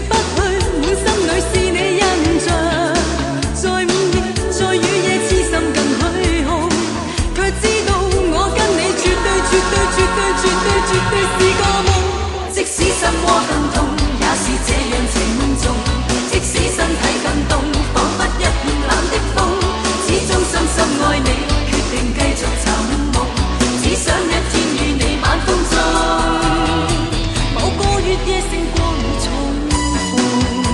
不去，滿心裏是你印象。在午夜，在雨夜，痴心更虛空，卻知道我跟你絕對、絕對、絕對、絕對、絕對是個夢。即使心窩更痛，也是這樣情重。即使身體更凍，彷彿一片冷的風，始終深深愛你，決定繼續尋夢。只想一天與你晚風中，某個月夜星光重逢。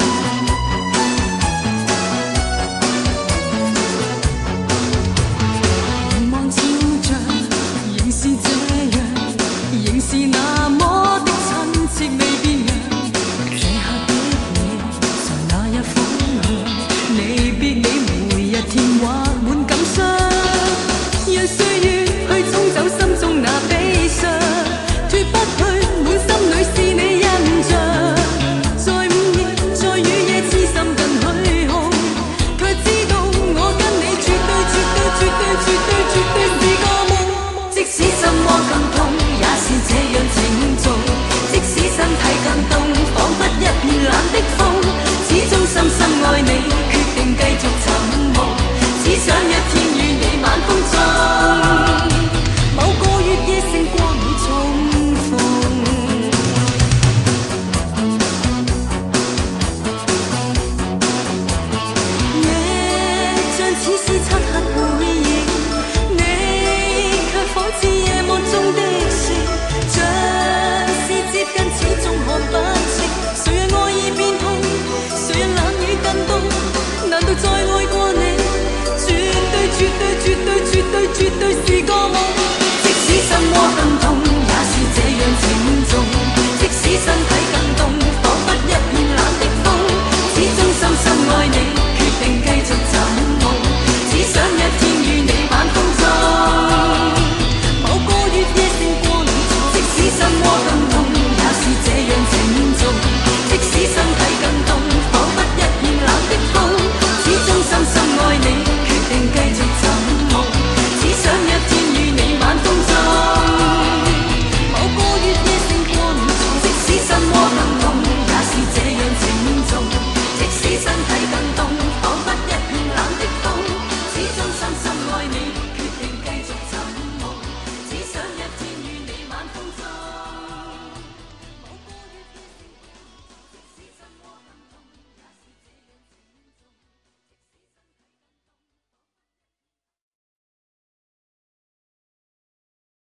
凝望照像，仍是這樣，仍是那麼的親切未變樣。這刻的你，在那一方向，離別你每日甜或滿感傷，讓歲月去沖走心中那悲傷，脫不去滿心裏是你印象。在午夜，在雨夜，痴心更虛空，卻知道我跟你絕對、絕對、絕對、絕對、絕對是個夢。即使心窩更痛，也是這樣情重。即使身體更凍，彷彿一片冷的風，始終深深愛你，決定繼續尋夢。只想一天與你晚風中，某個月夜星光會重逢。你像似是漆黑背影，你卻仿似